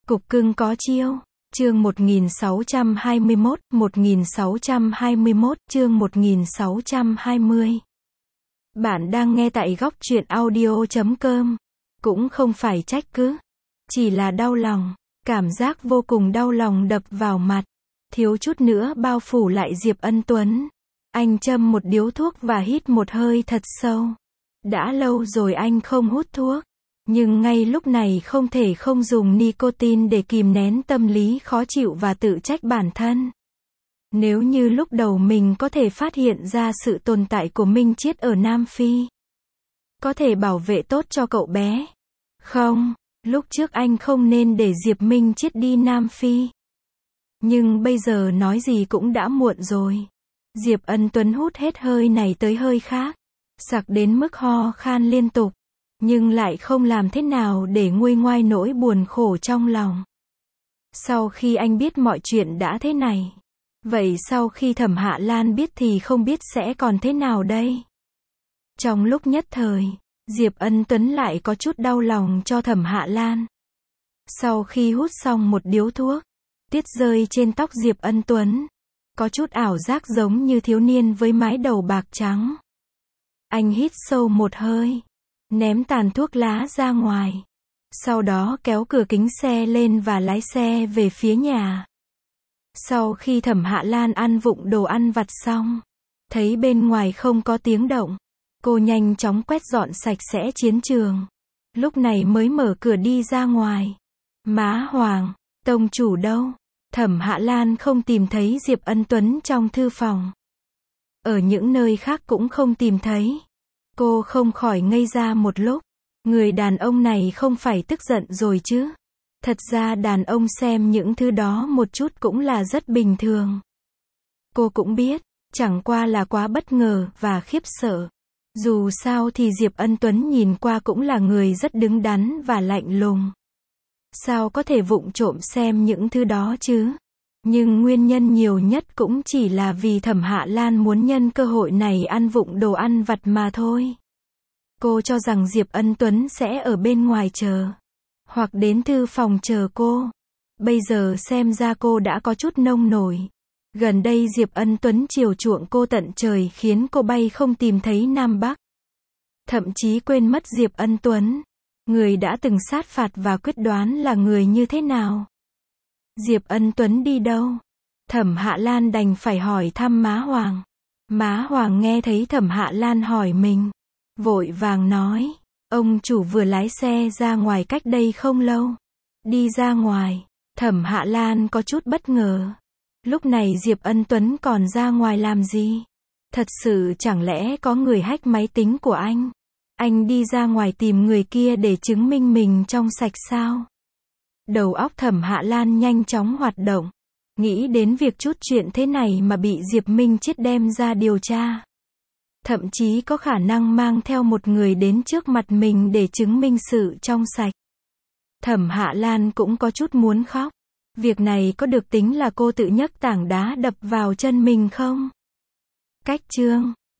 Cục cưng có chiêu. Chương 1621, chương 1620. Bạn đang nghe tại góc truyện audio.com. Cũng không phải trách cứ. Chỉ là đau lòng. Cảm giác vô cùng đau lòng đập vào mặt. Thiếu chút nữa bao phủ lại Diệp Ân Tuấn. Anh châm một điếu thuốc và hít một hơi thật sâu. Đã lâu rồi anh không hút thuốc. Nhưng ngay lúc này không thể không dùng nicotine để kìm nén tâm lý khó chịu và tự trách bản thân. Nếu như lúc đầu mình có thể phát hiện ra sự tồn tại của Minh Chiết ở Nam Phi, có thể bảo vệ tốt cho cậu bé. Không, lúc trước anh không nên để Diệp Minh Chiết đi Nam Phi. Nhưng bây giờ nói gì cũng đã muộn rồi. Diệp Ân Tuấn hút hết hơi này tới hơi khác, sặc đến mức ho khan liên tục. Nhưng lại không làm thế nào để nguôi ngoai nỗi buồn khổ trong lòng. Sau khi anh biết mọi chuyện đã thế này, vậy sau khi Thẩm Hạ Lan biết thì không biết sẽ còn thế nào đây? Trong lúc nhất thời, Diệp Ân Tuấn lại có chút đau lòng cho Thẩm Hạ Lan. Sau khi hút xong một điếu thuốc, tiết rơi trên tóc Diệp Ân Tuấn, có chút ảo giác giống như thiếu niên với mái đầu bạc trắng. Anh hít sâu một hơi, ném tàn thuốc lá ra ngoài. Sau đó kéo cửa kính xe lên và lái xe về phía nhà. Sau khi Thẩm Hạ Lan ăn vụng đồ ăn vặt xong, thấy bên ngoài không có tiếng động, cô nhanh chóng quét dọn sạch sẽ chiến trường. Lúc này mới mở cửa đi ra ngoài. Má Hoàng, tông chủ đâu? Thẩm Hạ Lan không tìm thấy Diệp Ân Tuấn trong thư phòng. Ở những nơi khác cũng không tìm thấy. Cô không khỏi ngây ra một lúc. Người đàn ông này không phải tức giận rồi chứ? Thật ra đàn ông xem những thứ đó một chút cũng là rất bình thường. Cô cũng biết, chẳng qua là quá bất ngờ và khiếp sợ. Dù sao thì Diệp Ân Tuấn nhìn qua cũng là người rất đứng đắn và lạnh lùng. Sao có thể vụng trộm xem những thứ đó chứ? Nhưng nguyên nhân nhiều nhất cũng chỉ là vì Thẩm Hạ Lan muốn nhân cơ hội này ăn vụng đồ ăn vặt mà thôi. Cô cho rằng Diệp Ân Tuấn sẽ ở bên ngoài chờ, hoặc đến thư phòng chờ cô. Bây giờ xem ra cô đã có chút nông nổi. Gần đây Diệp Ân Tuấn chiều chuộng cô tận trời khiến cô bay không tìm thấy Nam Bắc. Thậm chí quên mất Diệp Ân Tuấn, người đã từng sát phạt và quyết đoán là người như thế nào. Diệp Ân Tuấn đi đâu? Thẩm Hạ Lan đành phải hỏi thăm má Hoàng. Má Hoàng nghe thấy Thẩm Hạ Lan hỏi mình, vội vàng nói, ông chủ vừa lái xe ra ngoài cách đây không lâu. Đi ra ngoài. Thẩm Hạ Lan có chút bất ngờ. Lúc này Diệp Ân Tuấn còn ra ngoài làm gì? Thật sự chẳng lẽ có người hack máy tính của anh? Anh đi ra ngoài tìm người kia để chứng minh mình trong sạch sao? Đầu óc Thẩm Hạ Lan nhanh chóng hoạt động. Nghĩ đến việc chút chuyện thế này mà bị Diệp Minh Chiết đem ra điều tra. Thậm chí có khả năng mang theo một người đến trước mặt mình để chứng minh sự trong sạch. Thẩm Hạ Lan cũng có chút muốn khóc. Việc này có được tính là cô tự nhấc tảng đá đập vào chân mình không? Cách chương